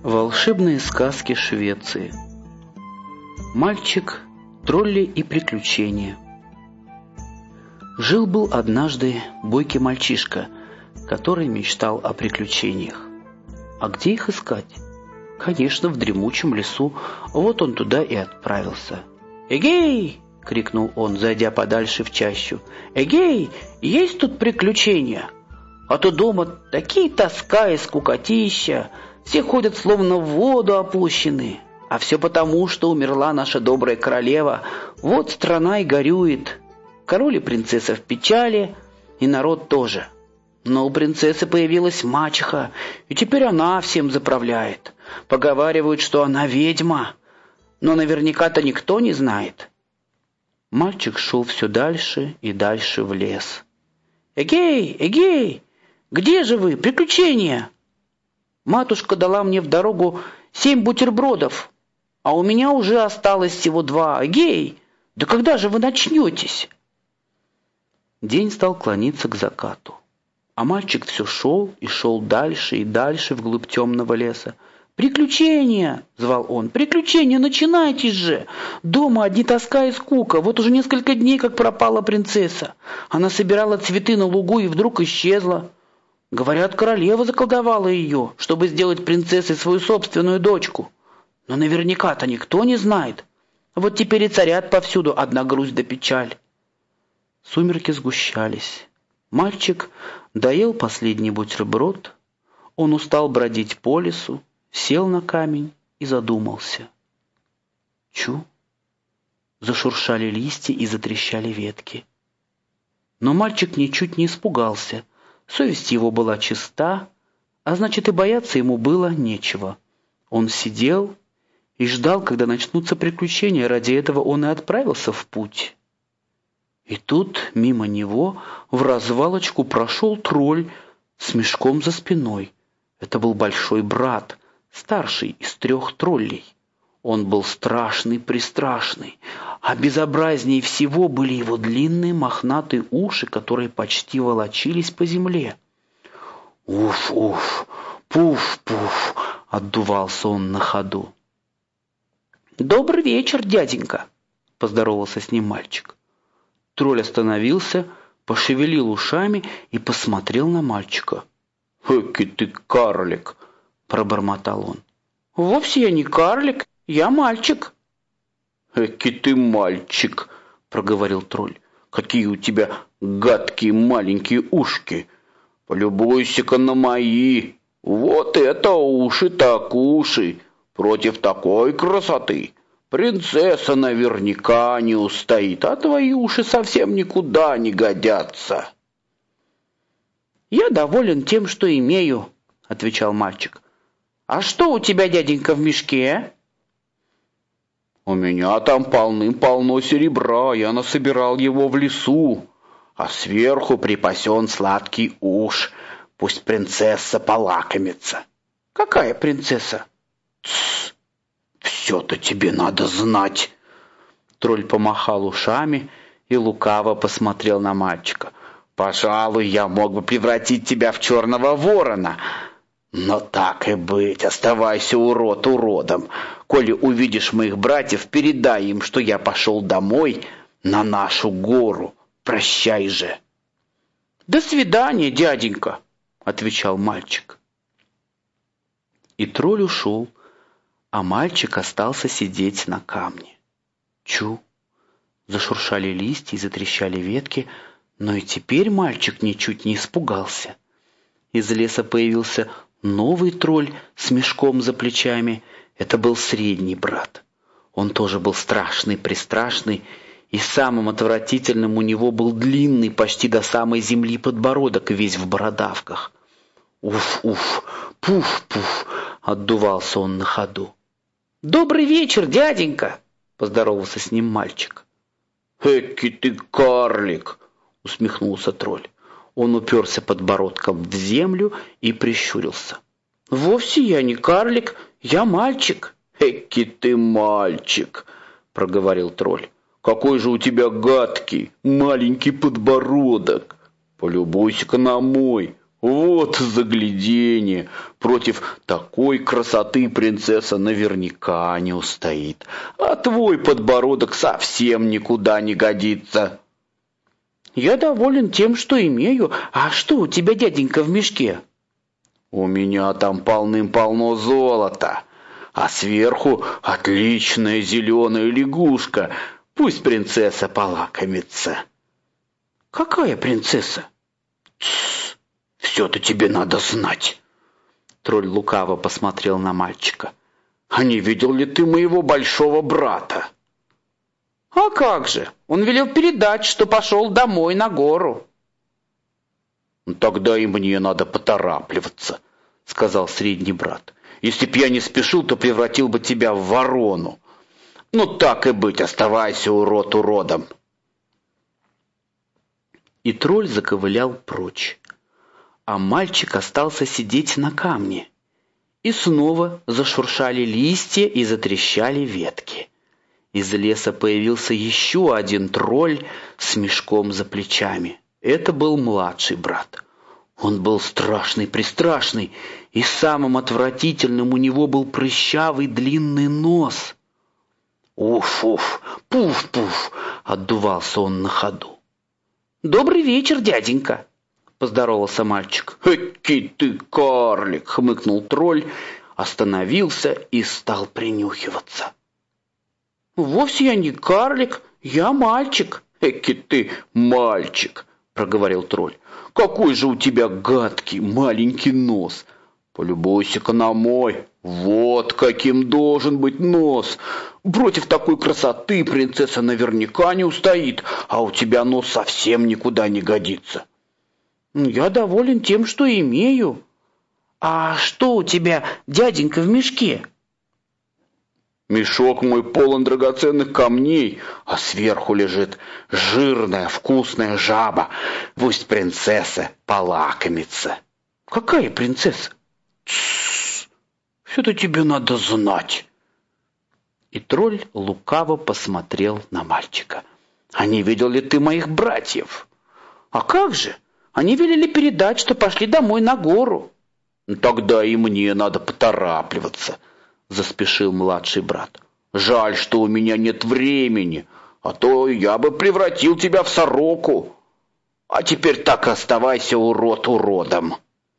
Волшебные сказки Швеции. Мальчик, тролли и приключения. Жил-был однажды бойкий мальчишка, который мечтал о приключениях. А где их искать? Конечно, в дремучем лесу. Вот он туда и отправился. «Эгей!» — крикнул он, зайдя подальше в чащу. «Эгей! Есть тут приключения? А то дома такие тоска и скукотища. Все ходят словно в воду опущены. А все потому, что умерла наша добрая королева. Вот страна и горюет. Король и принцесса в печали, и народ тоже. Но у принцессы появилась мачеха, и теперь она всем заправляет. Поговаривают, что она ведьма, но наверняка-то никто не знает». Мальчик шел все дальше и дальше в лес. «Эгей! Эгей! Где же вы? Приключения! Матушка дала мне в дорогу 7 бутербродов, а у меня уже осталось всего 2. Эгей! Да когда же вы начнетесь?» День стал клониться к закату, а мальчик все шел и шел дальше и дальше вглубь темного леса. «Приключения!» — звал он. «Приключения, начинайтесь же! Дома одни тоска и скука. Вот уже несколько дней, как пропала принцесса. Она собирала цветы на лугу и вдруг исчезла. Говорят, королева заколдовала ее, чтобы сделать принцессой свою собственную дочку. Но наверняка-то никто не знает. Вот теперь и царят повсюду одна грусть да печаль». Сумерки сгущались. Мальчик доел последний бутерброд. Он устал бродить по лесу, сел на камень и задумался. Чу! Зашуршали листья и затрещали ветки. Но мальчик ничуть не испугался. Совесть его была чиста, а значит и бояться ему было нечего. Он сидел и ждал, когда начнутся приключения. Ради этого он и отправился в путь. И тут мимо него вразвалочку прошел тролль с мешком за спиной. Это был большой брат, старший из 3 троллей. Он был страшный-престрашный, а безобразнее всего были его длинные мохнатые уши, которые почти волочились по земле. «Уф-уф, пуф-пуф!» — отдувался он на ходу. «Добрый вечер, дяденька!» — поздоровался с ним мальчик. Тролль остановился, пошевелил ушами и посмотрел на мальчика. «Эки ты карлик!» — пробормотал он. «Вовсе я не карлик, я мальчик». «Эки ты мальчик!» — проговорил тролль. «Какие у тебя гадкие маленькие ушки! Полюбуйся-ка на мои! Вот это уши так уши! Против такой красоты принцесса наверняка не устоит, а твои уши совсем никуда не годятся». «Я доволен тем, что имею», — отвечал мальчик. «А что у тебя, дяденька, в мешке?» «У меня там полным-полно серебра, я насобирал его в лесу, а сверху припасен сладкий уж, пусть принцесса полакомится». «Какая принцесса?» «Тссс, все-то тебе надо знать». Тролль помахал ушами и лукаво посмотрел на мальчика. «Пожалуй, я мог бы превратить тебя в черного ворона. Но так и быть, оставайся, урод, уродом. Коли увидишь моих братьев, передай им, что я пошел домой на нашу гору. Прощай же». «До свидания, дяденька», — отвечал мальчик. И тролль ушел, а мальчик остался сидеть на камне. Чу! Зашуршали листья и затрещали ветки, но и теперь мальчик ничуть не испугался. Из леса появился новый тролль с мешком за плечами. Это был средний брат. Он тоже был страшный-престрашный, и самым отвратительным у него был длинный, почти до самой земли подбородок, весь в бородавках. «Уф-уф, пуф-пуф!» — отдувался он на ходу. «Добрый вечер, дяденька!» — поздоровался с ним мальчик. «Эки ты карлик!» — усмехнулся тролль. Он уперся подбородком в землю и прищурился. «Вовсе я не карлик, я мальчик». «Эки ты мальчик!» — проговорил тролль. «Какой же у тебя гадкий маленький подбородок! Полюбуйся-ка на мой, Вот загляденье! Против такой красоты принцесса наверняка не устоит. А твой подбородок совсем никуда не годится. Я доволен тем, что имею. А что у тебя, дяденька, в мешке? У меня там полным-полно золота. А сверху отличная зеленая лягушка. Пусть принцесса полакомится. Какая принцесса? Тссс, все-то тебе надо знать. Тролль лукаво посмотрел на мальчика. А не видел ли ты моего большого брата? А как же? Он велел передать, что пошел домой на гору. Тогда и мне надо поторапливаться, сказал средний брат. Если б я не спешил, то превратил бы тебя в ворону. Ну так и быть, оставайся, урод, уродом. И тролль заковылял прочь, а мальчик остался сидеть на камне. И снова зашуршали листья и затрещали ветки. Из леса появился еще один тролль с мешком за плечами. Это был младший брат. Он был страшный-престрашный, и самым отвратительным у него был прыщавый длинный нос. «Уф-уф, пуф-пуф!» — отдувался он на ходу. «Добрый вечер, дяденька!» — поздоровался мальчик. «Эки ты карлик!» — хмыкнул тролль, остановился и стал принюхиваться. «Вовсе я не карлик, я мальчик». «Эки ты мальчик», — проговорил тролль. «Какой же у тебя гадкий маленький нос! Полюбуйся-ка на мой, вот каким должен быть нос! Против такой красоты принцесса наверняка не устоит, а у тебя нос совсем никуда не годится». «Я доволен тем, что имею. А что у тебя, дяденька, в мешке?» «Мешок мой полон драгоценных камней, а сверху лежит жирная вкусная жаба. Пусть принцесса полакомится». «Какая принцесса?» «Тссс, все-то тебе надо знать». И тролль лукаво посмотрел на мальчика. «А не видел ли ты моих братьев?» «А как же? Они велели передать, что пошли домой на гору». «Тогда и мне надо поторапливаться», — заспешил младший брат. «Жаль, что у меня нет времени, а то я бы превратил тебя в сороку. А теперь так и оставайся, урод, уродом».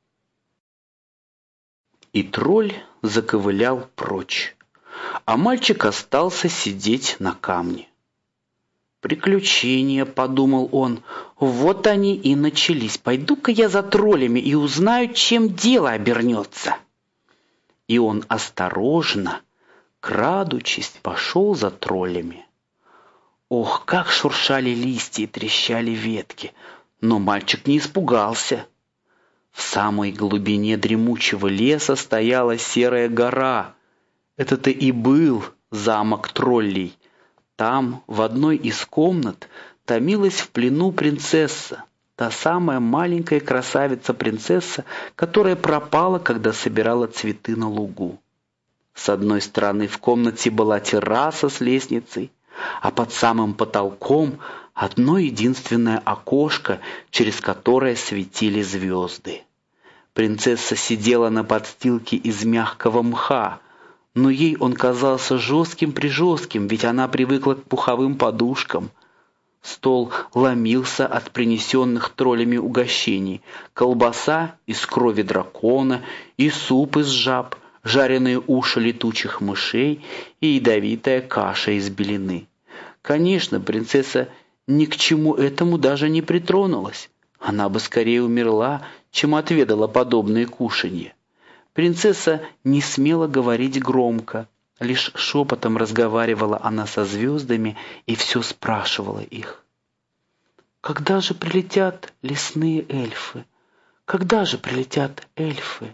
И тролль заковылял прочь, а мальчик остался сидеть на камне. «Приключения», — подумал он, — «вот они и начались. Пойду-ка я за троллями и узнаю, чем дело обернется». И он осторожно, крадучись, пошел за троллями. Ох, как шуршали листья и трещали ветки, но мальчик не испугался. В самой глубине дремучего леса стояла серая гора. Это-то и был замок троллей. Там, в одной из комнат, томилась в плену принцесса. Та самая маленькая красавица-принцесса, которая пропала, когда собирала цветы на лугу. С одной стороны в комнате была терраса с лестницей, а под самым потолком одно единственное окошко, через которое светили звезды. Принцесса сидела на подстилке из мягкого мха, но ей он казался жестким-прижестким, ведь она привыкла к пуховым подушкам. Стол ломился от принесенных троллями угощений: колбаса из крови дракона и суп из жаб, жареные уши летучих мышей и ядовитая каша из белины. Конечно, принцесса ни к чему этому даже не притронулась. Она бы скорее умерла, чем отведала подобные кушанья. Принцесса не смела говорить громко, лишь шепотом разговаривала она со звездами и все спрашивала их. «Когда же прилетят лесные эльфы? Когда же прилетят эльфы?»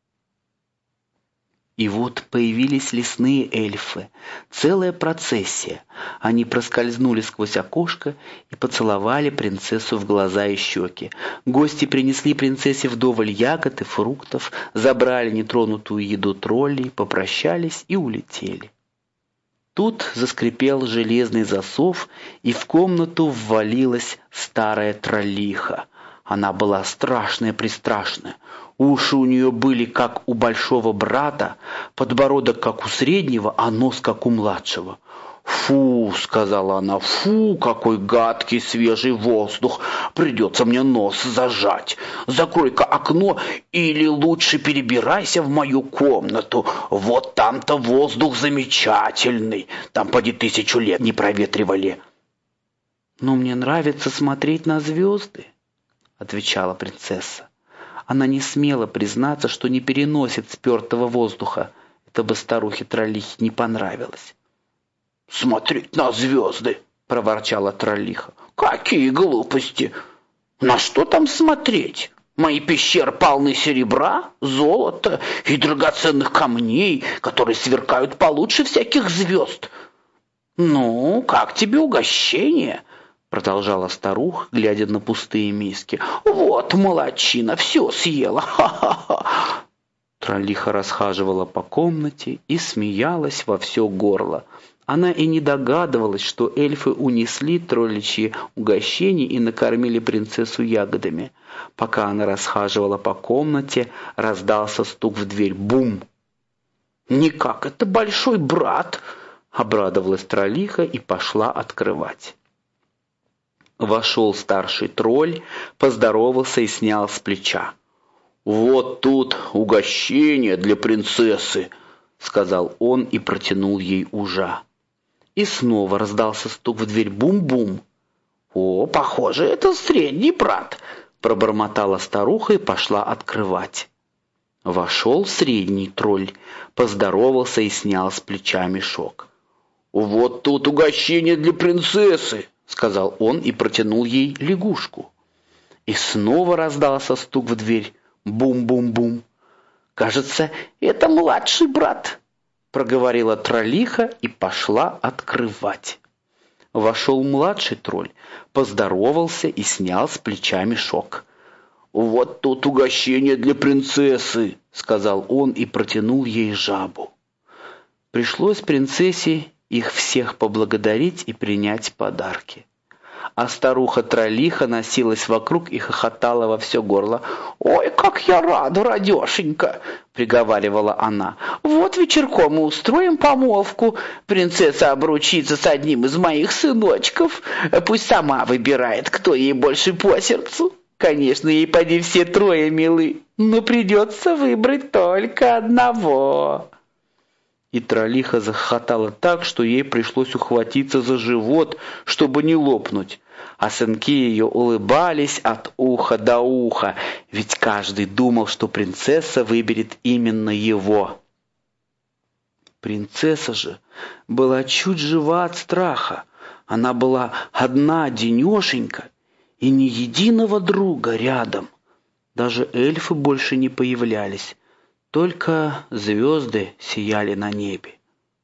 И вот появились лесные эльфы, целая процессия. Они проскользнули сквозь окошко и поцеловали принцессу в глаза и щеки. Гости принесли принцессе вдоволь ягод и фруктов, забрали нетронутую еду троллей, попрощались и улетели. Тут заскрипел железный засов, и в комнату ввалилась старая троллиха. Она была страшная-престрашная. Уши у нее были, как у большого брата, подбородок, как у среднего, а нос, как у младшего. «Фу!» — сказала она. «Фу, какой гадкий свежий воздух! Придется мне нос зажать. Закрой-ка окно или лучше перебирайся в мою комнату. Вот там-то воздух замечательный. Там поди 1000 лет не проветривали». «Но мне нравится смотреть на звезды», — отвечала принцесса. Она не смела признаться, что не переносит спертого воздуха. Это бы старухе-троллихе не понравилось. «Смотреть на звезды!» — проворчала троллиха. «Какие глупости! На что там смотреть? Мои пещеры полны серебра, золота и драгоценных камней, которые сверкают получше всяких звезд. Ну, как тебе угощение?» — продолжала старуха, глядя на пустые миски. «Вот молодчина, все съела! Ха-ха-ха!» Троллиха расхаживала по комнате и смеялась во все горло. Она и не догадывалась, что эльфы унесли тролличьи угощения и накормили принцессу ягодами. Пока она расхаживала по комнате, раздался стук в дверь. Бум! «Никак, это большой брат!» — обрадовалась троллиха и пошла открывать. Вошел старший тролль, поздоровался и снял с плеча. «Вот тут угощение для принцессы!» — сказал он и протянул ей ужа. И снова раздался стук в дверь. Бум-бум. «О, похоже, это средний брат», — пробормотала старуха и пошла открывать. Вошел средний тролль, поздоровался и снял с плеча мешок. «Вот тут угощение для принцессы», — сказал он и протянул ей лягушку. И снова раздался стук в дверь. Бум-бум-бум. «Кажется, это младший брат», — проговорила троллиха и пошла открывать. Вошел младший тролль, поздоровался и снял с плеча мешок. «Вот тут угощение для принцессы», — сказал он и протянул ей жабу. Пришлось принцессе их всех поблагодарить и принять подарки. А старуха-троллиха носилась вокруг и хохотала во все горло. «Ой, как я рада, радешенька!» — приговаривала она. «Вот вечерком мы устроим помолвку. Принцесса обручится с одним из моих сыночков. Пусть сама выбирает, кто ей больше по сердцу. Конечно, ей поди все трое милы, но придется выбрать только одного». И троллиха захохотала так, что ей пришлось ухватиться за живот, чтобы не лопнуть. А сынки ее улыбались от уха до уха, ведь каждый думал, что принцесса выберет именно его. Принцесса же была чуть жива от страха. Она была одна-одинешенька, и ни единого друга рядом. Даже эльфы больше не появлялись. Только звезды сияли на небе.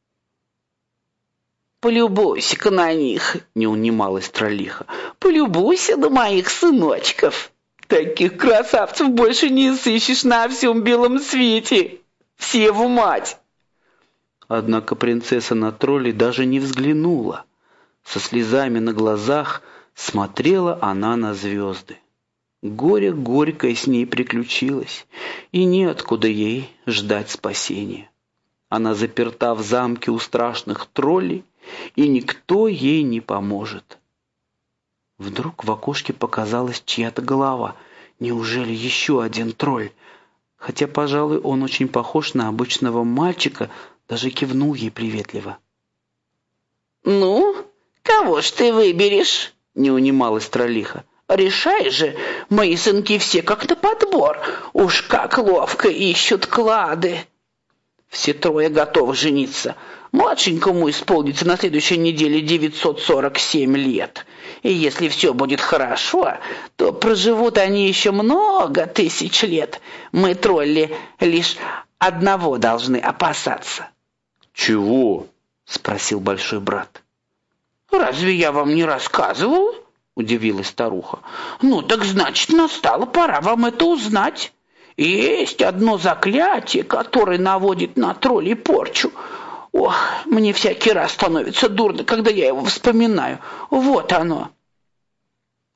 «Полюбуйся-ка на них!» — не унималась троллиха. «Полюбуйся на моих сыночков! Таких красавцев больше не сыщешь на всем белом свете! Все в мать!» Однако принцесса на троллей даже не взглянула. Со слезами на глазах смотрела она на звезды. Горе горькое с ней приключилось, и неоткуда ей ждать спасения. Она заперта в замке у страшных троллей, и никто ей не поможет. Вдруг в окошке показалась чья-то голова. Неужели еще один тролль? Хотя, пожалуй, он очень похож на обычного мальчика, даже кивнул ей приветливо. «Ну, кого ж ты выберешь?» — не унималась троллиха. «Решай же, мои сынки все как на подбор, уж как ловко ищут клады. Все трое готовы жениться. Младшенькому исполнится на следующей неделе 947 лет. И если все будет хорошо, то проживут они еще много тысяч лет. Мы, тролли, лишь одного должны опасаться». «Чего?» — спросил большой брат. «Разве я вам не рассказывал?» — удивилась старуха. «Ну так значит, настала пора вам это узнать. Есть одно заклятие, которое наводит на троллей порчу. Ох, мне всякий раз становится дурно, когда я его вспоминаю. Вот оно.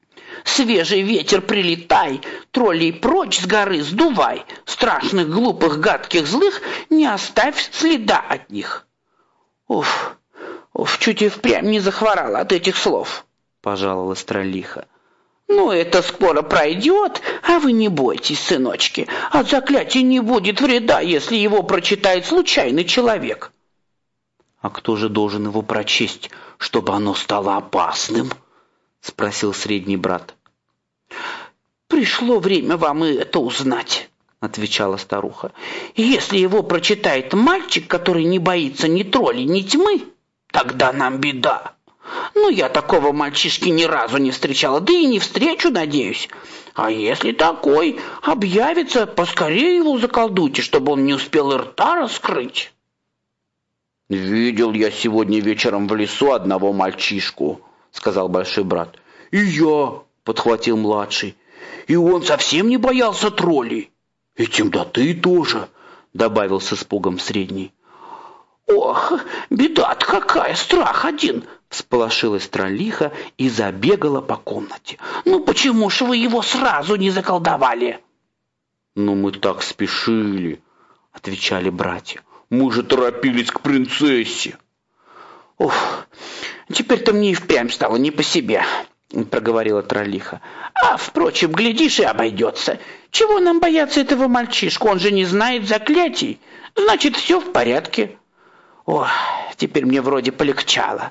Свежий ветер, прилетай, троллей прочь с горы сдувай, страшных, глупых, гадких, злых не оставь следа от них. Уф, чуть и впрямь не захворала от этих слов, пожаловалась Троллиха. Ну, это скоро пройдет, а вы не бойтесь, сыночки, от заклятия не будет вреда, если его прочитает случайный человек. А кто же должен его прочесть, чтобы оно стало опасным? Спросил средний брат. Пришло время вам и это узнать, отвечала старуха. Если его прочитает мальчик, который не боится ни троллей, ни тьмы, тогда нам беда. Но я такого мальчишки ни разу не встречала, да и не встречу, надеюсь. А если такой объявится, поскорее его заколдуйте, чтобы он не успел и рта раскрыть. «Видел я сегодня вечером в лесу одного мальчишку», — сказал большой брат. «И я», — подхватил младший. «И он совсем не боялся троллей». «И темноты тоже», — добавил с испугом средний. «Ох, беда-то какая, страх один!» — всполошилась Троллиха и забегала по комнате. «Ну почему ж вы его сразу не заколдовали?» «Ну мы так спешили», — отвечали братья. «Мы же торопились к принцессе». «Ух, теперь-то мне и впрямь стало не по себе», — проговорила Троллиха. «А, впрочем, глядишь, и обойдется. Чего нам бояться этого мальчишку? Он же не знает заклятий. Значит, все в порядке». Ох, теперь мне вроде полегчало.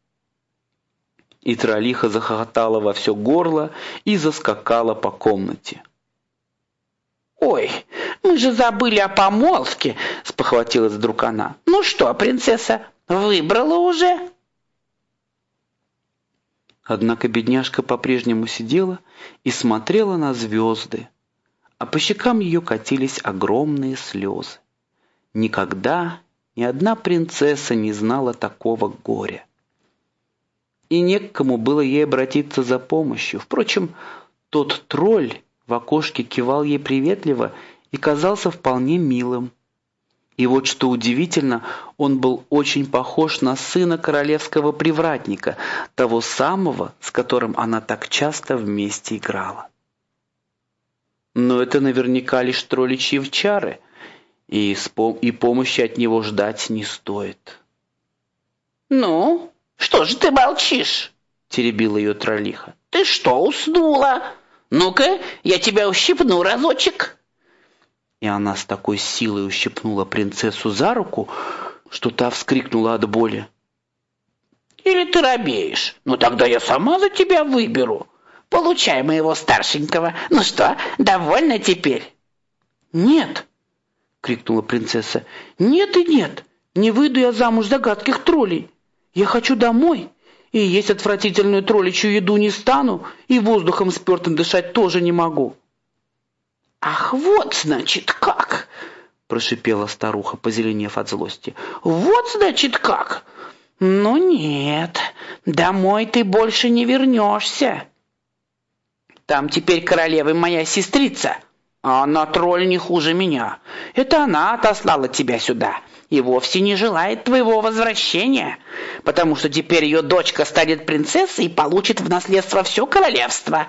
И Троллиха захохотала во все горло и заскакала по комнате. «Ой, мы же забыли о помолвке», — спохватилась вдруг она. «Ну что, принцесса, выбрала уже?» Однако бедняжка по-прежнему сидела и смотрела на звезды, а по щекам ее катились огромные слезы. Никогда ни одна принцесса не знала такого горя. И не к кому было ей обратиться за помощью. Впрочем, тот тролль в окошке кивал ей приветливо и казался вполне милым. И вот что удивительно, он был очень похож на сына королевского привратника, того самого, с которым она так часто вместе играла. Но это наверняка лишь тролличьи чары, и помощи от него ждать не стоит. «Ну, что же ты молчишь?» — теребила ее Троллиха. «Ты что, уснула? Ну-ка, я тебя ущипну разочек». И она с такой силой ущипнула принцессу за руку, что та вскрикнула от боли. «Или ты робеешь? Ну тогда я сама за тебя выберу. Получай моего старшенького. Ну что, довольна теперь?» «Нет!» — крикнула принцесса. «Нет и нет! Не выйду я замуж за гадких троллей! Я хочу домой, и есть отвратительную тролличью еду не стану, и воздухом спёртым дышать тоже не могу!» «Ах, вот, значит, как!» — прошипела старуха, позеленев от злости. «Вот, значит, как! Ну нет, домой ты больше не вернешься. Там теперь королевой моя сестрица, а она тролль не хуже меня. Это она отослала тебя сюда и вовсе не желает твоего возвращения, потому что теперь ее дочка станет принцессой и получит в наследство все королевство.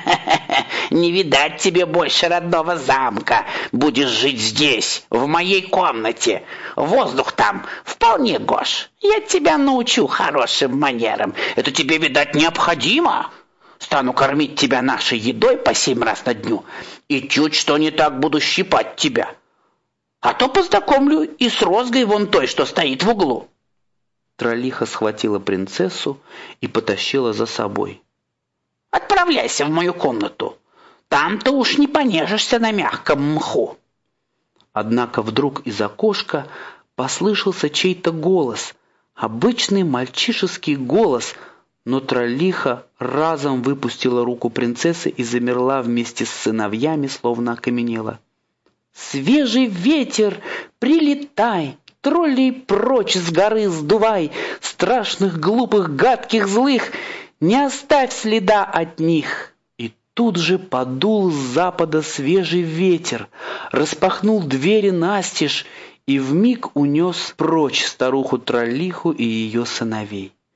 Не видать тебе больше родного замка. Будешь жить здесь, в моей комнате. Воздух там вполне гош. Я тебя научу хорошим манерам. Это тебе, видать, необходимо. Стану кормить тебя нашей едой по 7 раз на дню, и чуть что не так буду щипать тебя. А то познакомлю и с розгой вон той, что стоит в углу». Троллиха схватила принцессу и потащила за собой. «Отправляйся в мою комнату. Там ты уж не понежишься на мягком мху». Однако вдруг из окошка послышался чей-то голос, обычный мальчишеский голос, но Троллиха разом выпустила руку принцессы и замерла вместе с сыновьями, словно окаменела. «Свежий ветер, прилетай, троллей прочь с горы сдувай, страшных, глупых, гадких, злых, не оставь следа от них». И тут же подул с запада свежий ветер, распахнул двери настежь и вмиг унес прочь старуху Троллиху и ее сыновей.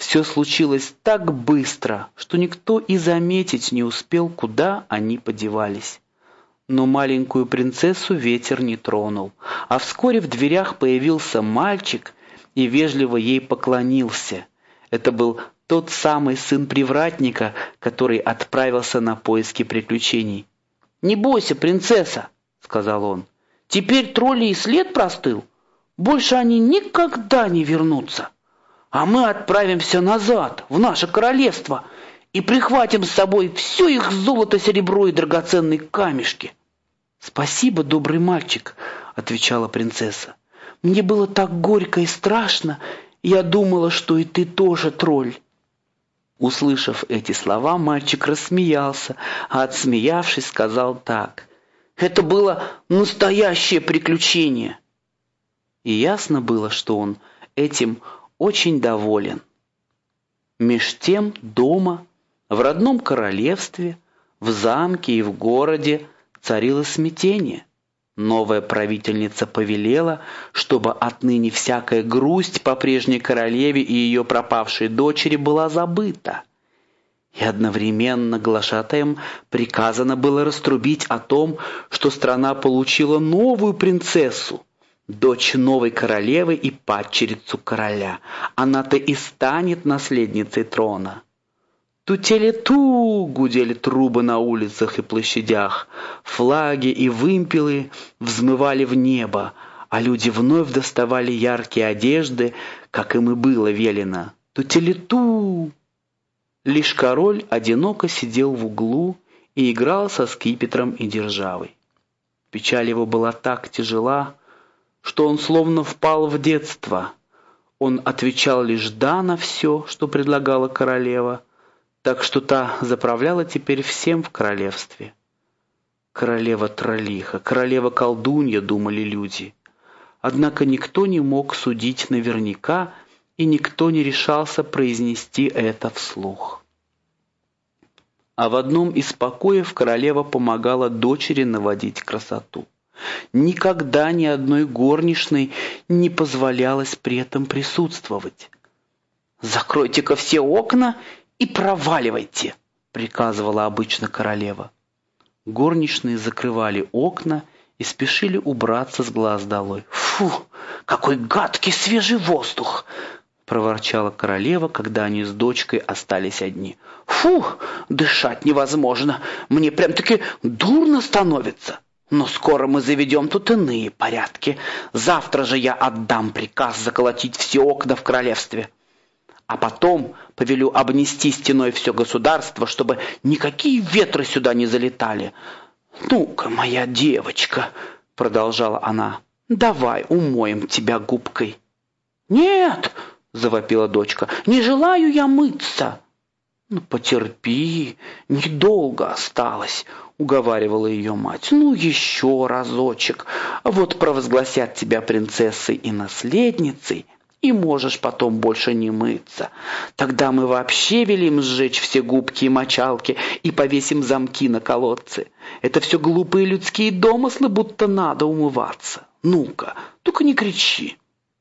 Все случилось так быстро, что никто и заметить не успел, куда они подевались. Но маленькую принцессу ветер не тронул, а вскоре в дверях появился мальчик и вежливо ей поклонился. Это был тот самый сын привратника, который отправился на поиски приключений. «Не бойся, принцесса», — сказал он, — «теперь тролли и след простыл. Больше они никогда не вернутся. А мы отправимся назад, в наше королевство, и прихватим с собой все их золото, серебро и драгоценные камешки». «Спасибо, добрый мальчик», — отвечала принцесса. «Мне было так горько и страшно, я думала, что и ты тоже тролль». Услышав эти слова, мальчик рассмеялся, а отсмеявшись, сказал так: «Это было настоящее приключение». И ясно было, что он этим очень доволен. Меж тем дома, в родном королевстве, в замке и в городе царило смятение. Новая правительница повелела, чтобы отныне всякая грусть по прежней королеве и ее пропавшей дочери была забыта. И одновременно глашатаям приказано было раструбить о том, что страна получила новую принцессу, дочь новой королевы и падчерицу короля. Она-то и станет наследницей трона. «Ту-теле-ту!» — гудели трубы на улицах и площадях, флаги и вымпелы взмывали в небо, а люди вновь доставали яркие одежды, как им и было велено. «Ту-теле-ту!» Лишь король одиноко сидел в углу и играл со скипетром и державой. Печаль его была так тяжела, что он словно впал в детство. Он отвечал лишь «да» на все, что предлагала королева, так что та заправляла теперь всем в королевстве. Королева-троллиха, королева-колдунья, думали люди. Однако никто не мог судить наверняка, и никто не решался произнести это вслух. А в одном из покоев королева помогала дочери наводить красоту. Никогда ни одной горничной не позволялось при этом присутствовать. «Закройте-ка все окна и проваливайте», — приказывала обычно королева. Горничные закрывали окна и спешили убраться с глаз долой. «Фу, какой гадкий свежий воздух!» — проворчала королева, когда они с дочкой остались одни. «Фу, дышать невозможно, мне прям-таки дурно становится. Но скоро мы заведем тут иные порядки. Завтра же я отдам приказ заколотить все окна в королевстве. А потом повелю обнести стеной все государство, чтобы никакие ветры сюда не залетали. Ну-ка, моя девочка, — продолжала она, — давай умоем тебя губкой». «Нет, — завопила дочка, — не желаю я мыться». «Ну, потерпи, недолго осталось», — уговаривала ее мать. «Ну, еще разочек, вот провозгласят тебя принцессой и наследницей, и можешь потом больше не мыться. Тогда мы вообще велим сжечь все губки и мочалки и повесим замки на колодцы. Это все глупые людские домыслы, будто надо умываться. Ну-ка, только не кричи».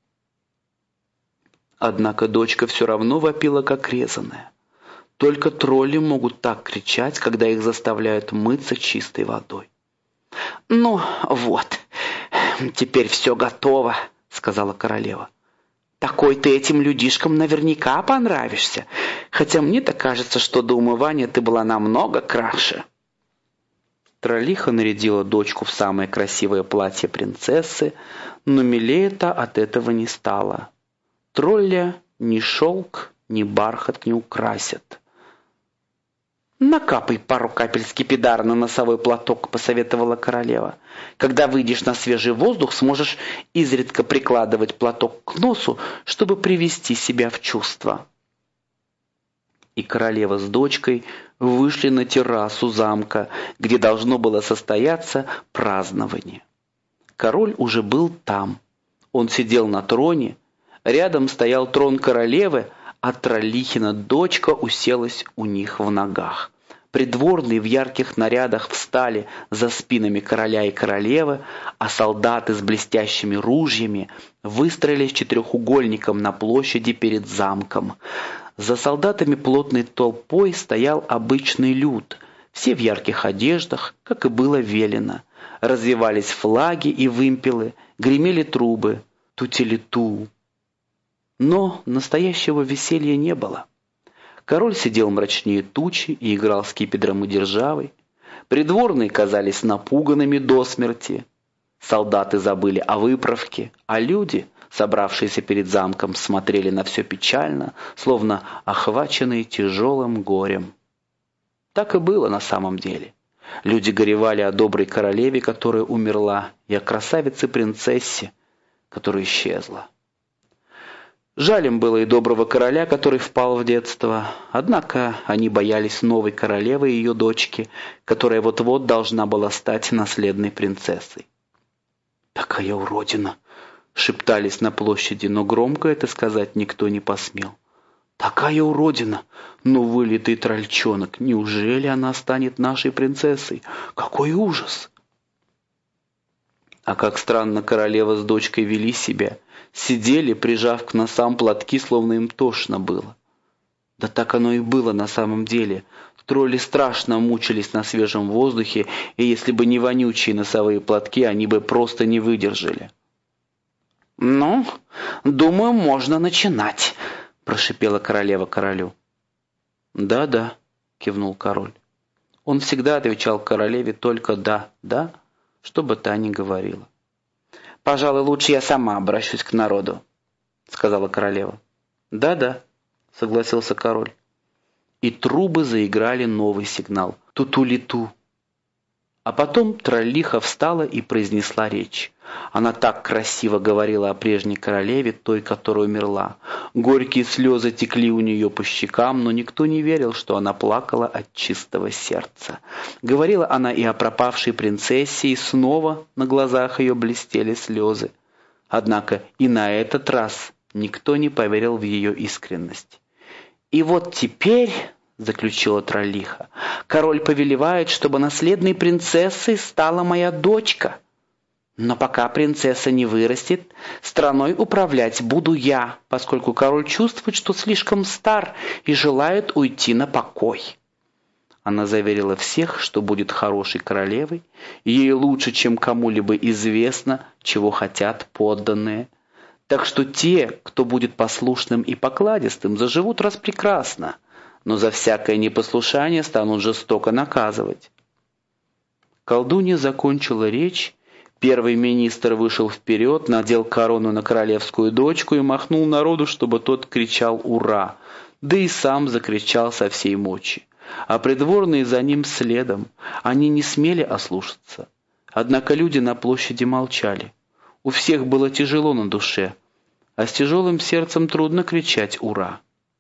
Однако дочка все равно вопила, как резаная. Только тролли могут так кричать, когда их заставляют мыться чистой водой. «Ну вот, теперь все готово», — сказала королева. «Такой ты этим людишкам наверняка понравишься, хотя мне-то кажется, что до умывания ты была намного краше». Троллиха нарядила дочку в самое красивое платье принцессы, но милее-то от этого не стало. Тролля ни шелк, ни бархат не украсят. «Накапай пару капель скипидара на носовой платок», — посоветовала королева. «Когда выйдешь на свежий воздух, сможешь изредка прикладывать платок к носу, чтобы привести себя в чувство». И королева с дочкой вышли на террасу замка, где должно было состояться празднование. Король уже был там. Он сидел на троне, рядом стоял трон королевы, а Троллихина дочка уселась у них в ногах. Придворные в ярких нарядах встали за спинами короля и королевы, а солдаты с блестящими ружьями выстроились четырехугольником на площади перед замком. За солдатами плотной толпой стоял обычный люд, все в ярких одеждах, как и было велено. Развевались флаги и вымпелы, гремели трубы, тутели-ту. Но настоящего веселья не было. Король сидел мрачнее тучи и играл скипетром и державой. Придворные казались напуганными до смерти. Солдаты забыли о выправке, а люди, собравшиеся перед замком, смотрели на все печально, словно охваченные тяжелым горем. Так и было на самом деле. Люди горевали о доброй королеве, которая умерла, и о красавице-принцессе, которая исчезла. Жаль им было и доброго короля, который впал в детство. Однако они боялись новой королевы и ее дочки, которая вот-вот должна была стать наследной принцессой. «Такая уродина!» — шептались на площади, но громко это сказать никто не посмел. «Такая уродина! Ну, вылитый трольчонок! Неужели она станет нашей принцессой? Какой ужас!» А как странно королева с дочкой вели себя. Сидели, прижав к носам платки, словно им тошно было. Да так оно и было на самом деле. Тролли страшно мучились на свежем воздухе, и если бы не вонючие носовые платки, они бы просто не выдержали. «Ну, думаю, можно начинать», — прошипела королева королю. «Да-да», — кивнул король. Он всегда отвечал королеве только «да, да», что бы та ни говорила. «Пожалуй, лучше я сама обращусь к народу», — сказала королева. «Да-да», — согласился король. И трубы заиграли новый сигнал — туту-литу. А потом троллиха встала и произнесла речь. Она так красиво говорила о прежней королеве, той, которая умерла. Горькие слезы текли у нее по щекам, но никто не верил, что она плакала от чистого сердца. Говорила она и о пропавшей принцессе, и снова на глазах ее блестели слезы. Однако и на этот раз никто не поверил в ее искренность. «И вот теперь, — заключила троллиха, — король повелевает, чтобы наследной принцессой стала моя дочка. Но пока принцесса не вырастет, страной управлять буду я, поскольку король чувствует, что слишком стар и желает уйти на покой». Она заверила всех, что будет хорошей королевой, и ей лучше, чем кому-либо известно, чего хотят подданные. Так что те, кто будет послушным и покладистым, заживут распрекрасно, но за всякое непослушание станут жестоко наказывать. Колдунья закончила речь. Первый министр вышел вперед, надел корону на королевскую дочку и махнул народу, чтобы тот кричал «Ура!», да и сам закричал со всей мочи. А придворные за ним следом. Они не смели ослушаться. Однако люди на площади молчали. У всех было тяжело на душе, а с тяжелым сердцем трудно кричать «Ура!».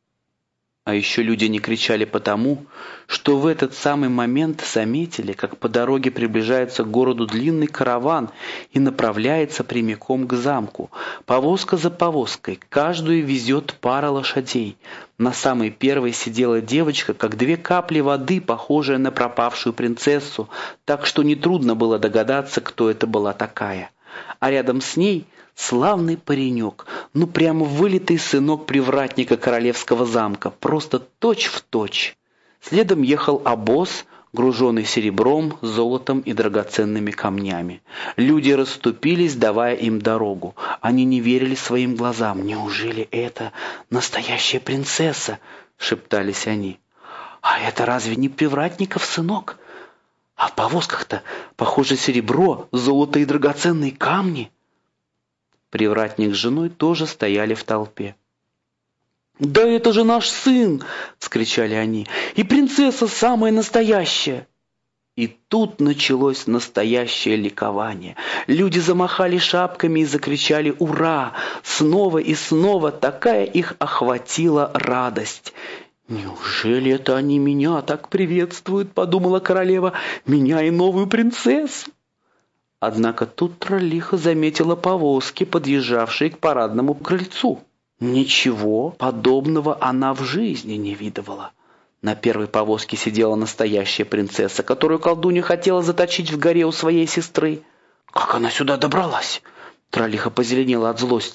А еще люди не кричали потому, что в этот самый момент заметили, как по дороге приближается к городу длинный караван и направляется прямиком к замку. Повозка за повозкой, каждую везет пара лошадей. На самой первой сидела девочка, как две капли воды, похожая на пропавшую принцессу, так что нетрудно было догадаться, кто это была такая. А рядом с ней славный паренек, ну прямо вылитый сынок привратника королевского замка, просто точь-в-точь. Следом ехал обоз, груженный серебром, золотом и драгоценными камнями. Люди расступились, давая им дорогу. Они не верили своим глазам. «Неужели это настоящая принцесса?» — шептались они. «А это разве не привратников сынок? А в повозках-то, похоже, серебро, золото и драгоценные камни». Привратник с женой тоже стояли в толпе. «Да это же наш сын!» — вскричали они. «И принцесса самая настоящая!» И тут началось настоящее ликование. Люди замахали шапками и закричали «Ура!». Снова и снова такая их охватила радость. «Неужели это они меня так приветствуют?» — подумала королева. «Меня и новую принцессу!» Однако тут троллиха заметила повозки, подъезжавшие к парадному крыльцу. Ничего подобного она в жизни не видывала. На первой повозке сидела настоящая принцесса, которую колдунья хотела заточить в горе у своей сестры. «Как она сюда добралась?» Троллиха позеленела от злости.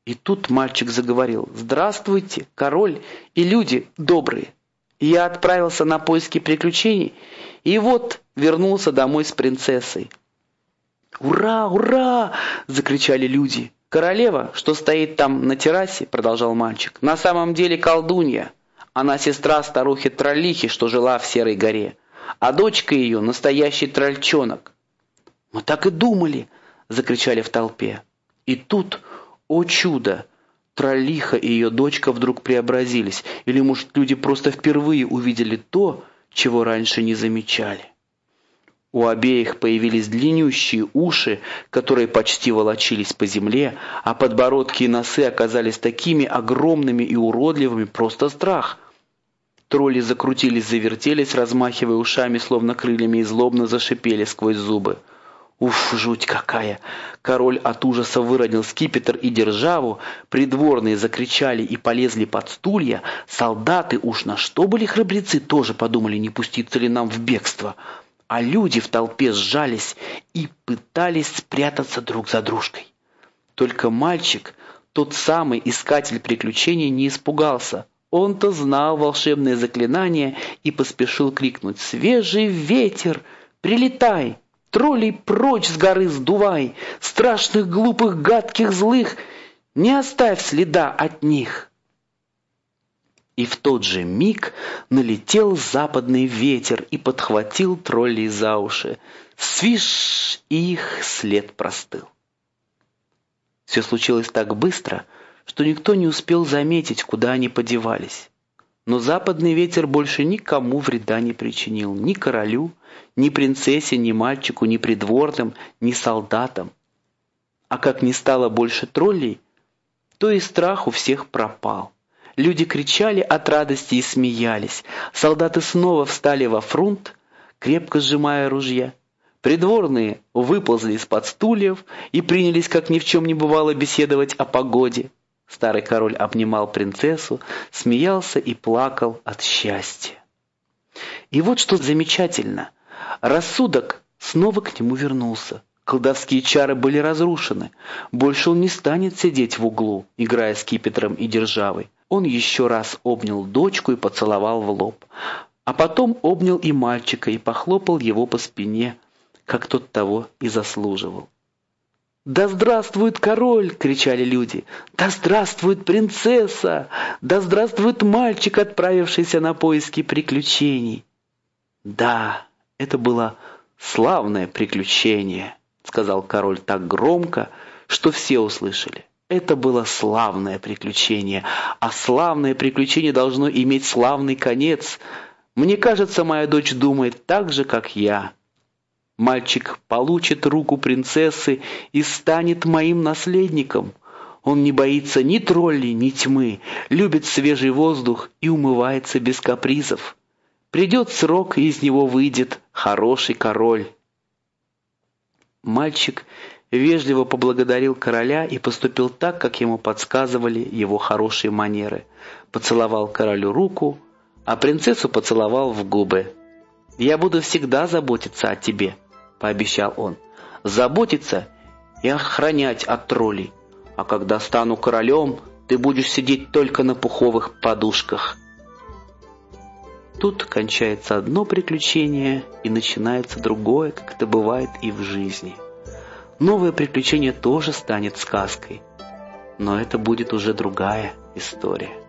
И тут мальчик заговорил: «Здравствуйте, король и люди добрые! Я отправился на поиски приключений, и вот вернулся домой с принцессой». «Ура, ура!» – закричали люди. «Королева, что стоит там на террасе, – продолжал мальчик, – на самом деле колдунья. Она сестра старухи Троллихи, что жила в Серой горе, а дочка ее – настоящий трольчонок». «Мы так и думали!» – закричали в толпе. И тут, о чудо, Троллиха и ее дочка вдруг преобразились, или, может, люди просто впервые увидели то, чего раньше не замечали. У обеих появились длиннющие уши, которые почти волочились по земле, а подбородки и носы оказались такими огромными и уродливыми, просто страх. Тролли закрутились, завертелись, размахивая ушами, словно крыльями, и злобно зашипели сквозь зубы. Уф, жуть какая! Король от ужаса выронил скипетр и державу, придворные закричали и полезли под стулья, солдаты, уж на что были храбрецы, тоже подумали, не пуститься ли нам в бегство. А люди в толпе сжались и пытались спрятаться друг за дружкой. Только мальчик, тот самый искатель приключений, не испугался. Он-то знал волшебное заклинание и поспешил крикнуть: «Свежий ветер! Прилетай! Троллей прочь с горы сдувай! Страшных, глупых, гадких, злых! Не оставь следа от них!» И в тот же миг налетел западный ветер и подхватил троллей за уши. Свиш! И их след простыл. Все случилось так быстро, что никто не успел заметить, куда они подевались. Но западный ветер больше никому вреда не причинил, ни королю, ни принцессе, ни мальчику, ни придворным, ни солдатам. А как не стало больше троллей, то и страх у всех пропал. Люди кричали от радости и смеялись. Солдаты снова встали во фронт, крепко сжимая ружья. Придворные выползли из-под стульев и принялись, как ни в чем не бывало, беседовать о погоде. Старый король обнимал принцессу, смеялся и плакал от счастья. И вот что замечательно. Рассудок снова к нему вернулся. Колдовские чары были разрушены. Больше он не станет сидеть в углу, играя скипетром и державой. Он еще раз обнял дочку и поцеловал в лоб. А потом обнял и мальчика и похлопал его по спине, как тот того и заслуживал. «Да здравствует король!» — кричали люди. «Да здравствует принцесса! Да здравствует мальчик, отправившийся на поиски приключений!» «Да, это было славное приключение!» — сказал король так громко, что все услышали. Это было славное приключение, а славное приключение должно иметь славный конец. Мне кажется, моя дочь думает так же, как я. Мальчик получит руку принцессы и станет моим наследником. Он не боится ни троллей, ни тьмы, любит свежий воздух и умывается без капризов. Придет срок, и из него выйдет хороший король. Мальчик вежливо поблагодарил короля и поступил так, как ему подсказывали его хорошие манеры. Поцеловал королю руку, а принцессу поцеловал в губы. «Я буду всегда заботиться о тебе», — пообещал он. «Заботиться и охранять от троллей. А когда стану королем, ты будешь сидеть только на пуховых подушках». Тут кончается одно приключение и начинается другое, как это бывает и в жизни. Новое приключение тоже станет сказкой, но это будет уже другая история.